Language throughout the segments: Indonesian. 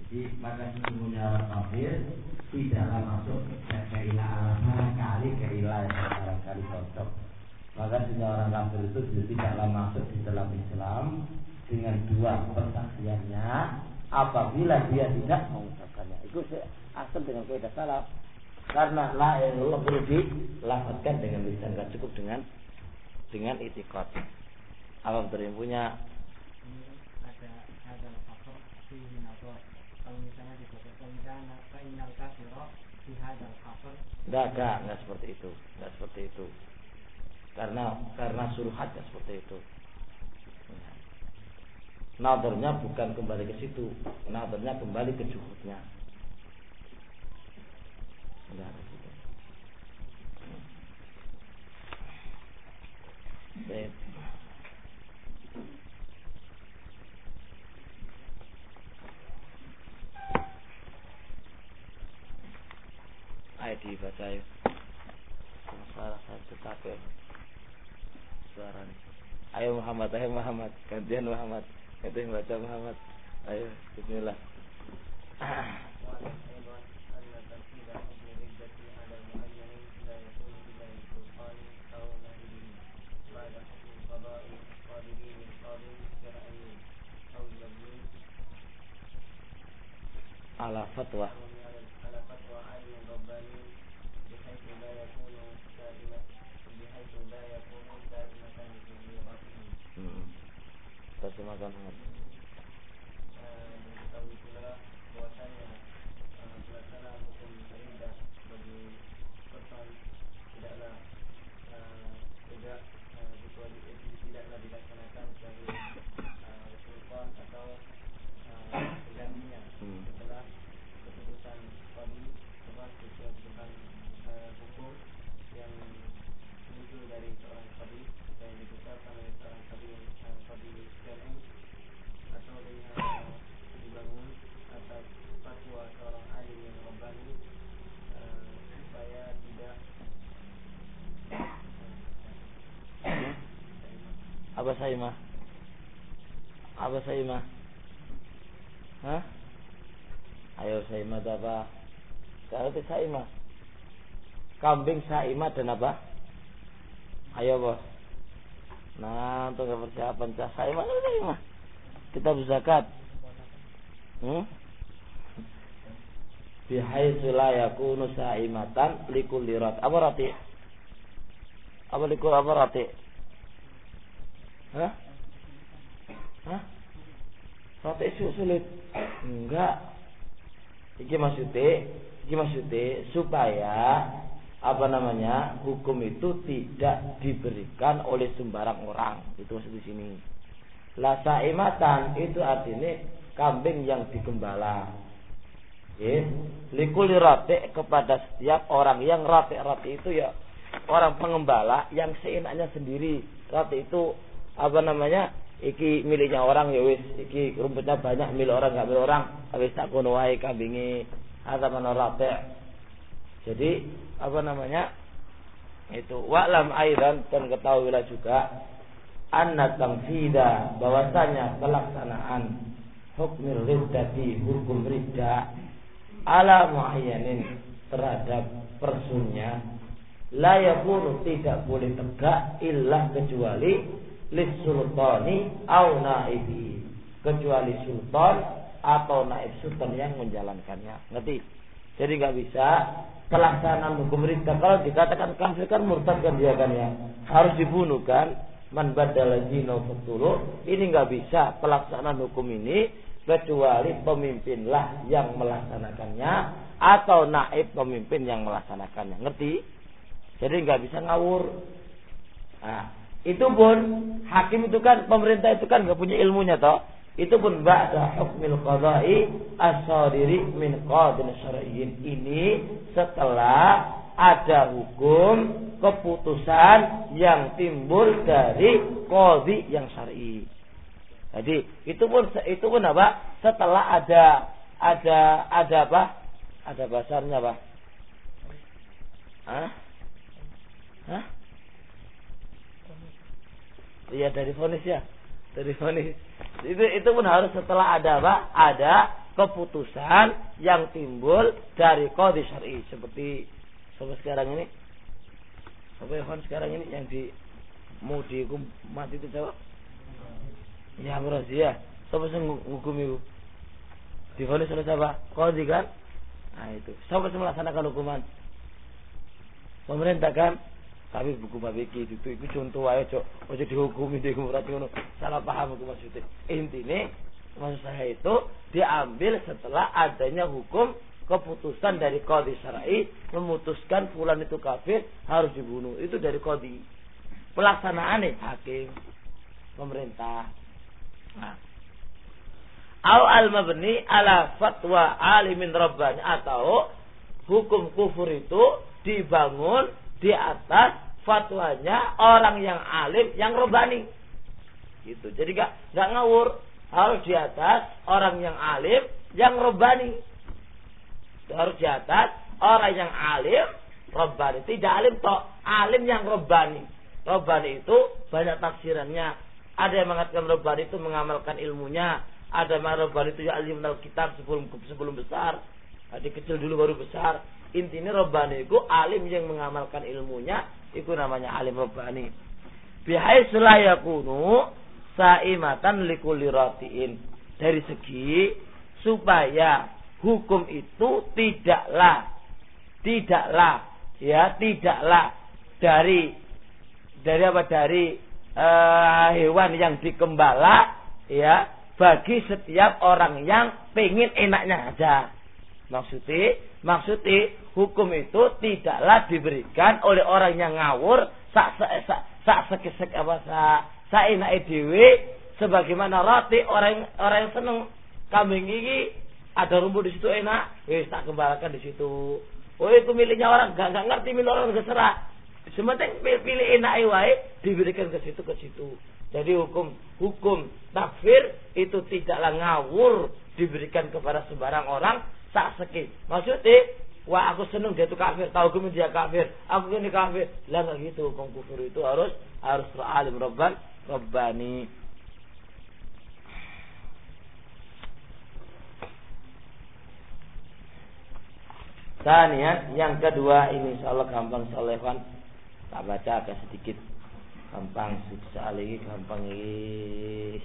Maka sesungguhnya orang kafir tidaklah masuk keilah barangkali keilah yang barangkali cocok. Maka sesungguhnya orang kafir itu tidaklah masuk di dalam Islam dengan dua persaksiannya apabila dia tidak mengucapkannya. Itu asal dengan kaidah salaf. Karena la ilaha illallah perlu dilafazkan dengan lisan, enggak cukup dengan i'tiqad. Apa betul yang punya? Ada faktor sini atau kalau misalnya disebutkan misalnya kainal kafiro di hadal faktor. Enggak seperti itu. Karena suruhatnya seperti itu. Nadarnya bukan kembali ke situ, nadarnya kembali ke juhudnya. Enggak ada situ. Baik. Ayat dibaca ya. Masalah saya tetap ya. Suaranya. Ayo Muhammad, gantian Muhammad. Itu yang baca Muhammad. Ayo, bismillah. Ala fatwa. Terjemahkan Diketahui pula bahwasanya pelaksanaan hukum riddah bagi person tidaklah kecuali tidaklah dilaksanakan sebagai sultan atau penggantinya setelah keputusan qadi keputusan hukum yang muncul dari seorang qadi yang diputuskan oleh seorang qadi syar'i atau dibangun atas fatwa seorang alim yang rabbani supaya tidak Apa Saimah? Hah? Ayo Saimah apa? Kalau itu Saimah. Kambing Saimah dan apa? Ayo bos. Nah, untuk persiapan Saimah. Kita berzakat. Bihaitsu la yakunu saimatan likulli rat. Apa rati? Apa likul apa rati? Hah? Rati sulit. Enggak. Iki maksudnya supaya hukum itu tidak diberikan oleh sembarang orang. Itu maksud di sini. La saimatan itu artinya kambing yang digembala. Likul rati kepada setiap orang yang rati itu ya orang pengembala yang seenaknya sendiri. Rati itu iki miliknya orang ya wis, iki rumputnya banyak milik orang enggak milik orang, wis tak kono wae kambinge ataman rati. Jadi itu wa'lam aidan dan ketahuilah juga anna tamfida bahwasanya pelaksanaan hukum riddati hukum riddah ala muayyanin terhadap personnya la yakunu tidak boleh tegak illa kecuali lis-sultani au naibi, kecuali sultan atau naib sultan yang menjalankannya. Ngerti? Jadi enggak bisa pelaksanaan hukum riddah. Kalau dikatakan kafir kan murtad kan dia kan ya, harus dibunuh kan. Man badala dinahu faqtuluh. Ini enggak bisa pelaksanaan hukum ini kecuali pemimpinlah yang melaksanakannya atau naib pemimpin yang melaksanakannya. Ngerti? Jadi enggak bisa ngawur. Nah, itu pun hakim itu kan, pemerintah itu kan enggak punya ilmunya toh. Itu pun ba'da hukmil qada'i as-sadiri min qadin syar'iyyin. Ini setelah ada hukum keputusan yang timbul dari qadhi yang syar'i. Jadi itu pun apa? Setelah ada apa? Ada bahasanya apa? Hah? Iya dari vonis ya. Dari vonis. Itu pun harus setelah ada apa? keputusan yang timbul dari qadhi syar'i. Seperti sampai sekarang ini, sampai sekarang ini yang mau dihukum mati itu siapa? Ya Razi ya. Siapa yang menghukum itu? Divonis oleh siapa? Qadhi kan? Nah itu. Siapa yang melaksanakan hukuman? Pemerintah kan? Tapi buku babeki itu contoh aja cok. Ojo dihukumi berarti ngono. Salah paham aku maksudnya. Intinya maksud saya itu diambil setelah adanya hukum keputusan dari qadhi syar'i memutuskan fulan itu kafir harus dibunuh. Itu dari qadhi. Pelaksanaannya hakim, pemerintah. Nah. Au al-mabni ala fatwa alimin rabbani, atau hukum kufur itu dibangun di atas fatwanya orang yang alim yang rabbani. Gitu. Jadi enggak ngawur, harus di atas orang yang alim yang rabbani. Harus di atas orang yang alim rabbani. Tidak alim toh, alim yang rabbani. Rabbani itu banyak tafsirannya. Ada yang mengatakan rabbani itu mengamalkan ilmunya. Ada yang rabbani itu ya alim kitab sebelum besar. Ada kecil dulu baru besar. Intinya rabbani itu alim yang mengamalkan ilmunya. Itu namanya alim rabbani. Bihaitsu la yakunu saimatan likulli ratiin. Dari segi supaya hukum itu tidaklah dari hewan yang dikembala ya bagi setiap orang yang pengen enaknya aja. Maksudnya hukum itu tidaklah diberikan oleh orang yang ngawur sak enake dhewe, sebagaimana roti orang yang seneng kambing iki ada rumput di situ enak, wis tak gembalakan di situ. Oh itu miliknya orang, enggak ngerti milik orang terserah. Sementing pilih enak wae diberikan ke situ. Jadi hukum takfir itu tidaklah ngawur diberikan kepada sembarang orang sak sekit. Maksudnya, wah aku seneng dia itu kafir, tahu hukum dia kafir, aku ini kafir. Lah enggak gitu, hukum kufur itu harus alim rabbani. Tanian yang kedua ini insyaallah gampang solehan. Tak baca agak sedikit gampang sekali, gampang ini.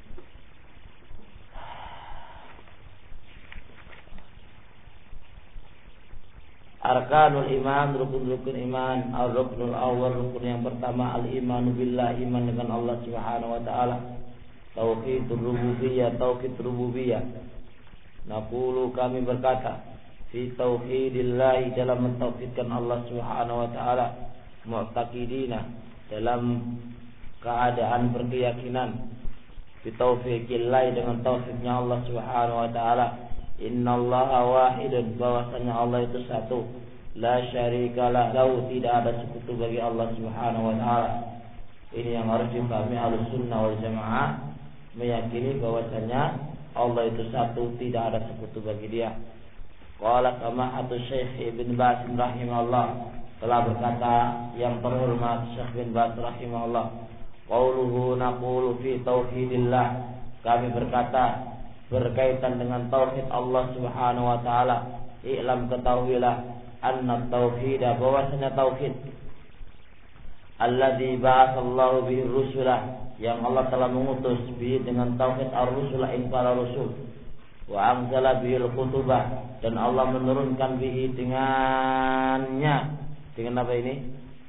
Arkanul iman, rukun-rukun iman. Ar-ruknul awal, rukun yang pertama al-imanu billah, iman dengan Allah Subhanahu wa taala. Tauhidur rububiyah. Naqulu, kami berkata, fi tauhidillah, dalam mentauhidkan Allah Subhanahu wa taala, mu'taqidina, dalam keadaan berkeyakinan, fi taufiqillah, dengan taufiknya Allah Subhanahu wa taala. Innallaha wahidun, bahwasanya Allah itu satu, la syarikalah lahu, tidak ada sekutu bagi Allah Subhanahu wa taala. Ini yang harus dipahami Ahlussunnah wal Jamaah, meyakini bahwasanya Allah itu satu, tidak ada sekutu bagi Dia. Qala samahatu Syekh Ibn Baz rahimahullah, telah berkata yang terhormat Syekh bin Baz rahimahullah, qauluhu naqulu fi tauhidillah, kami berkata berkaitan dengan tauhid Allah Subhanahu wa taala, i'lam, ketahuilah, anna tauhid, bahwasanya tauhid alladzi ba'atsallahu bihi rusulah, yang Allah telah mengutus bihi dengan tauhid ar-rusulah, ing para rasul, wa anzala bihil kutubah, dan Allah menurunkan bihi dengannya, dengan apa ini?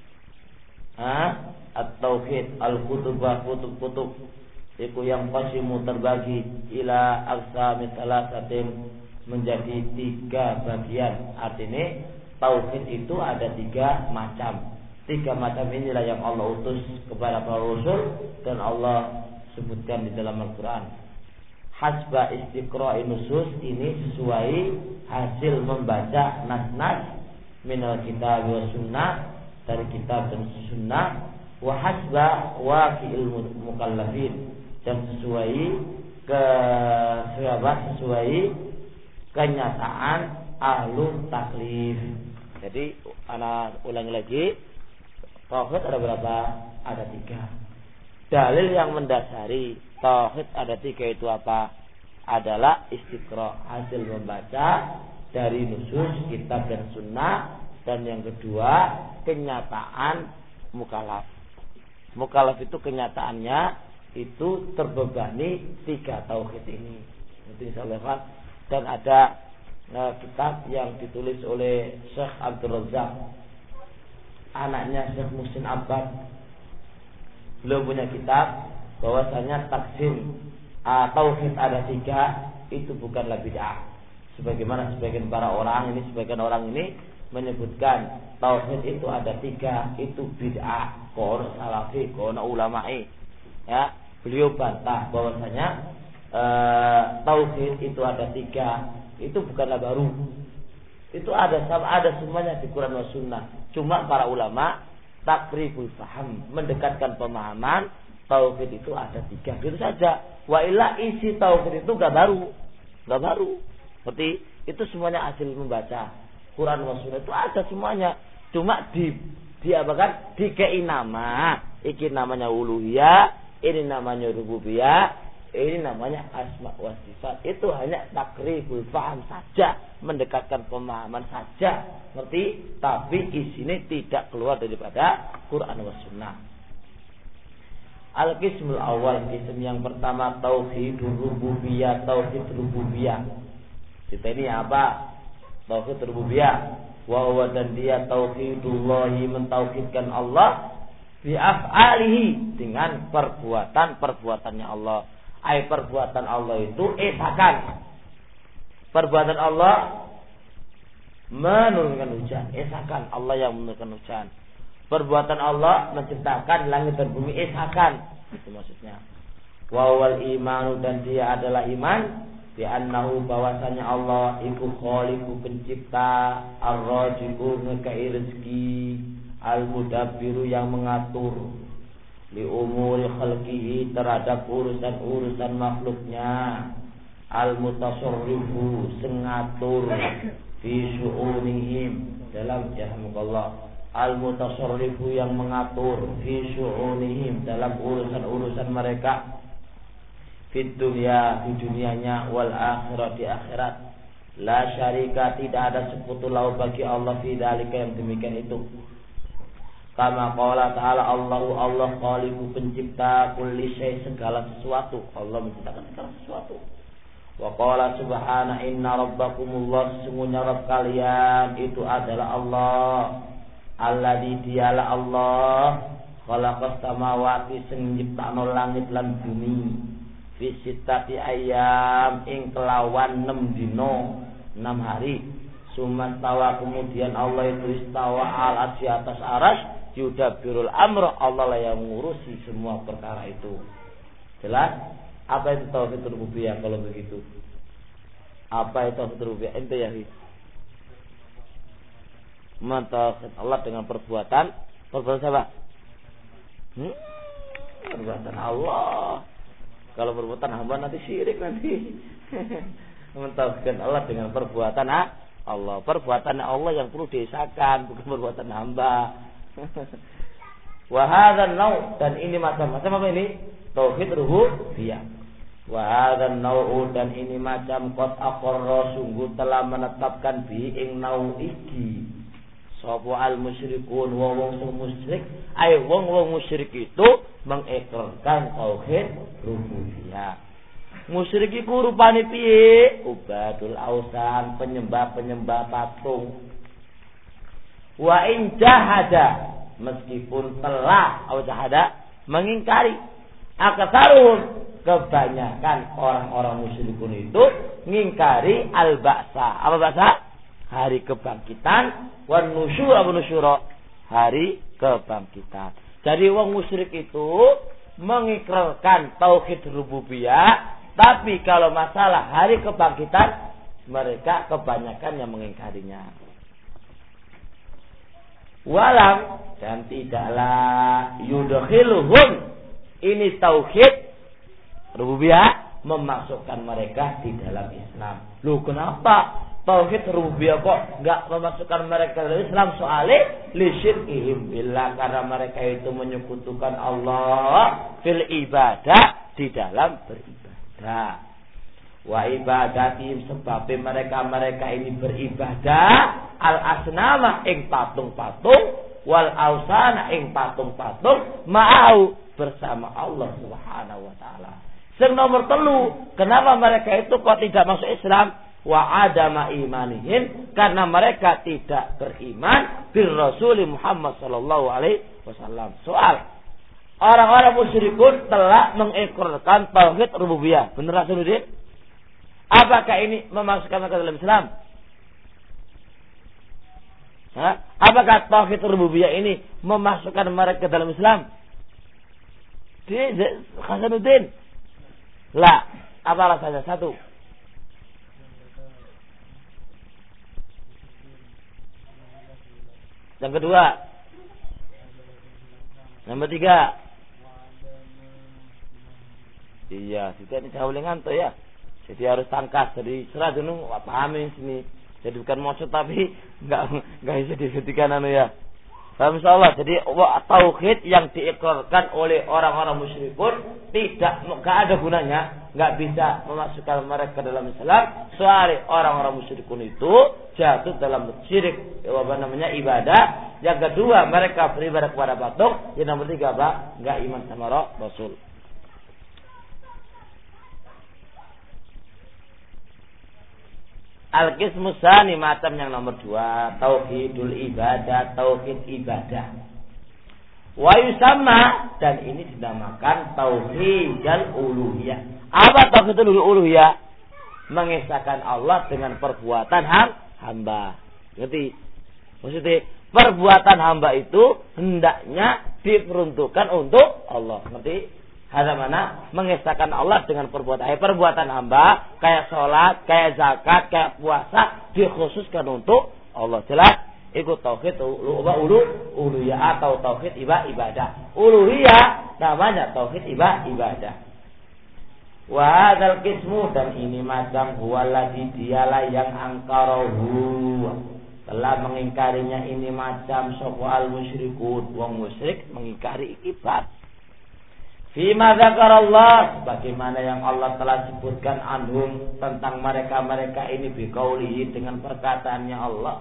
At-tauhid al-kutubah, kutub-kutub itu yang qasimu, terbagi, ila aqsami salasatin, menjadi 3 bagian. Artinya tauhid itu ada 3 macam. 3 macam inilah yang Allah utus kepada para rasul dan Allah sebutkan di dalam Al-Quran. Hasba istiqra'i nusus, ini sesuai hasil membaca nas-nas minal kitab wa sunnah, dari kitab dan sunnah, wa hasba waqi'il mukallafin, dan sesuai kenyataan ahlu taklif. Jadi anak ulangi lagi, tauhid ada berapa? Ada 3. Dalil yang mendasari tauhid ada 3 itu apa? adalah istiqra, hasil membaca dari nusus kitab dan sunnah. Dan yang kedua, kenyataan mukallaf. Mukallaf itu kenyataannya itu terbebani 3 tauhid ini. Itu insyaallah. Dan ada kitab yang ditulis oleh Syekh Abdul Razak, anaknya Syekh Muhsin Abbad. Beliau punya kitab bahwasanya taksim tauhid ada 3 itu bukanlah bid'ah. Sebagaimana sebagian orang ini menyebutkan tauhid itu ada 3 itu bid'ah, kono salafi, kono ulama'i. Ya, beliau bantah bahwasanya tauhid itu ada 3 itu bukanlah baru. Itu ada semuanya di Quran dan Sunnah. Cuma para ulama takribul faham, mendekatkan pemahaman tauhid itu ada 3 gitu saja. Wa illa isi tauhid itu enggak baru. Seperti itu semuanya hasil membaca Quran dan Sunnah itu ada semuanya. Cuma dikei nama. Iki namanya uluhiyah, ini namanya rububiyah, ini namanya asma wa sifat. Itu hanya takribul faham saja, mendekatkan pemahaman saja. Ngerti? Tapi isinya tidak keluar daripada Quran dan Sunnah. Al-qismul awal, qism yang pertama tauhid rububiyah, tauhid rububiyah. Kita ini apa? Tauhid rububiyah. Wa huwa, dan dia tauhidullahi, mentauhidkan Allah bi af'alihi, dengan perbuatannya Allah. Ai perbuatan Allah itu esakan. Perbuatan Allah menurunkan hujan, esakan Allah yang menurunkan hujan. Perbuatan Allah menciptakan langit dan bumi, esakan. Itu maksudnya. Wa wal imanu, dan dia adalah iman bi annahu, bahwasanya Allah iku khaliqu, pencipta, ar-raziqu, ngekai rezeki, al-mudabbiru, yang mengatur, li umuri khalqihi, terhadap urusan makhluknya, al-mutasarrifu, sengatur, fi syu'unihim, dalam jahmukallah, al-mutasarrifu, yang mengatur, fi syu'unihim, dalam urusan mereka, fid dunya, di dunianya, wal akhirat, di akhirat. La syarika, tidak ada sekutu lahu bagi Allah fi dzalika, yang demikian itu. Kama qala ta'ala, Allah khaliqu, pencipta, kulli syai, segala sesuatu. Allah menciptakan segala sesuatu. Wa qala subhana, inna rabbakumullah, sesungguhnya Rabb kalian itu adalah Allah. Alladzi, dialah Allah, khalaqas samawati, sing nyiptakno langit lan bumi. Fi sittati ayyam, ing kelawan 6 dino, 6 hari. Sumastawa, kemudian Allah itu istawa al-arsy, atas aras, yudabbirul amra, Allah lah yang mengurusi semua perkara itu. Jelas? Apa itu tauhid rububiyah kalau begitu? Apa itu tauhid rububiyah? Ente ya, mentauhid Allah dengan perbuatan siapa? Perbuatan Allah. Kalau perbuatan hamba nanti syirik nanti. Mentauhidkan Allah dengan perbuatan Allah. Perbuatan Allah yang perlu diesakan, bukan perbuatan hamba. Wa hadzal nau', dan ini macam-macam apa ini? Tauhid rububiyah. Wa hadzal nau', dan ini macam qad aqarra, sungguh telah menetapkan bi ing nau' iki. Sapa al musyrikun, wong musyrik, wong musyrik itu mengikrarkan tauhid rububiyah. Musyrik iku rupane piye? Ubadul ausan, penyembah patung. Wa in jahada, meskipun telah mengingkari, aksaruhum, kebanyakan orang-orang musyrikun itu ngingkari al-ba'sa. Apa ba'sa? Hari kebangkitan, wan nusyura, hari kebangkitan. Jadi wong musyrik itu mengikrarkan tauhid rububiyah, tapi kalau masalah hari kebangkitan mereka kebanyakan yang mengingkarinya. Walam, dan tidaklah yudkhiluhum, ini tauhid rububiyah memasukkan mereka di dalam Islam. Loh, kenapa tauhid rububiyah kok enggak memasukkan mereka dalam Islam? Soalnya lisyirkihim billah, karena mereka itu menyekutukan Allah fil ibadah, di dalam beribadah. wa ibadatihim sebab mereka ini beribadah al-asnama ing patung-patung wal ausana ing patung-patung ma'au bersama Allah Subhanahu wa taala. Sing nomor 3, kenapa mereka itu kok tidak masuk Islam? Wa adama imanihim, karena mereka tidak beriman bil Rasul Muhammad sallallahu alaihi wasallam. Soal, orang-orang musyrikun telah mengikrarkan tauhid rububiyah. Benar Rasulullah? Apakah ini memasukkan mereka dalam Islam? Apakah tauhid rububiyah ini memasukkan mereka dalam Islam? Hasanuddin. La. Apa alasannya? 1. Yang kedua. Nomor 3. Iya, kita ini jauh ngantuk ya. Jadi harus tangkas. Jadi serah dulu pahami sini. Jadi bukan maksud tapi enggak bisa dihentikan ya. Paham insyaallah. Jadi tauhid yang diikrarkan oleh orang-orang musyrikun enggak ada gunanya, enggak bisa memasukkan mereka dalam Islam. Soalnya orang-orang musyrikun itu jatuh dalam syirik ibadah. Yang kedua, mereka beribadah kepada patung. Yang nomor 3 enggak iman sama Rasul. Al-qismu tsani, macam yang nomor 2, tauhidul ibadah, tauhid ibadah. Wa yusamma, dan ini dinamakan tauhidul uluhiyah. Apa tauhidul uluhiyah? Mengesahkan Allah dengan perbuatan hamba. Ngerti? Maksudnya perbuatan hamba itu hendaknya diperuntukkan untuk Allah. Ngerti? Ada mana mengesahkan Allah dengan perbuatan hamba, kayak sholat, kayak zakat, kayak puasa, dikhususkan untuk Allah. Jelas? Ikut tauhid uluhiyah atau tauhid ibadah. Uluhiyah namanya tauhid ibadah. Wa hadzal qismu, dan ini macam huwallazi dialah yang angkarahu, telah mengingkarinya ini macam sapa al musyrikun, wong musyrik mengingkari ibadah. Fima dzakarallah, bagaimana yang Allah telah sebutkan anhum tentang mereka ini biqaulihi, dengan perkataannya Allah.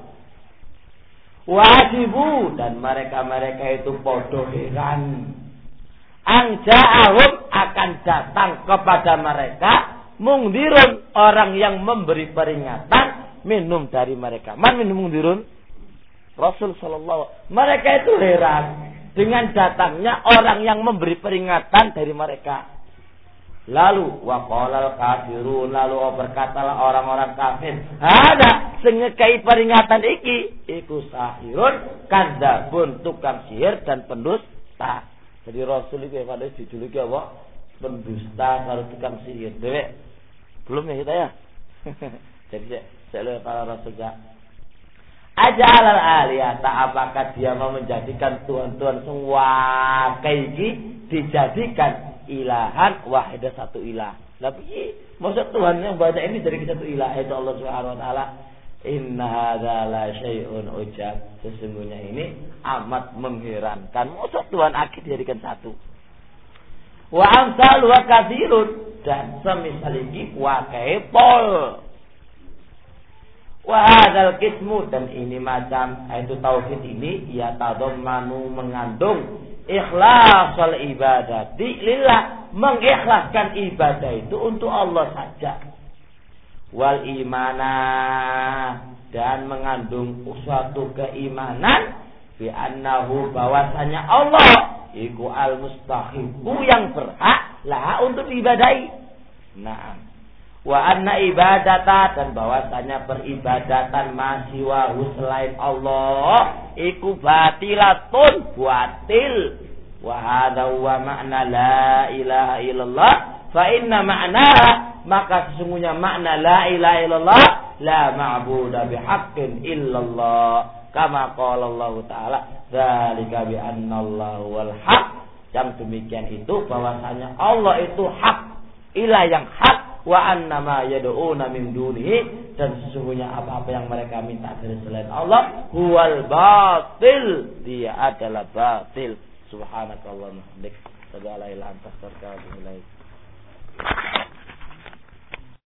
Wajibu, dan mereka itu podo heran. Anja'ahum, akan datang kepada mereka mungdirun, orang yang memberi peringatan minum dari mereka. Man minum mungdirun? Rasul sallallahu. Mereka itu heran dengan datangnya orang yang memberi peringatan dari mereka. Lalu waqalal kafirun, lalu berkatalah orang-orang kafir, ada sing ngekai peringatan iku sahirun kadzabun, tukang sihir dan pendusta. Jadi Rasul iki pada dijuluki apa? Pendusta karo tukang sihir. Dewek belum ya kita ya. Jadi saya para Rasul ya. Ajalal aliyata, apakah dia mau menjadikan Tuhan-Tuhan semua kaiki dijadikan ilahan wahidah, satu ilah. Tapi maksud Tuhan yang banyak ini dari satu ilah, yaitu Allah Subhanahu wa taala. Inna hadza la syai'un ujab, sesungguhnya ini amat mengherankan. Maksud Tuhan akid dijadikan satu. Wa amsal wa katsirun, dan semisal iki wa kaepol. Wa hadzal qismu, dan ini macam itu tauhid ini ya tadammanu, mengandung ikhlasul ibadati lillah, mengikhlaskan ibadah itu untuk Allah saja. Wal imana, dan mengandung suatu keimanan bi annahu, bahwasanya Allah iku al mustahiqu, yang berhak lah untuk diibadahi. Naam. Wa anna ibadata, dan bahwasanya peribadatan masiwahu, selain Allah, iku batilatun, batil. Wa hadza huwa makna la ilaha illallah, fa inna ma'naha, maka sesungguhnya makna la ilaha illallah, la ma'budu bihaqqin illallah, kama qala Allah taala, dzalika bi anna Allah wal haq. Yang demikian itu bahwasanya Allah itu hak, ilah yang hak, wa annama yad'una min dunihi, dan sesungguhnya apa-apa yang mereka minta dari selain Allah huwal batil, dia adalah batil. Subhanakallahumma wa bihamdika, la ilaha illa anta, astaghfiruka wa atubu ilaik.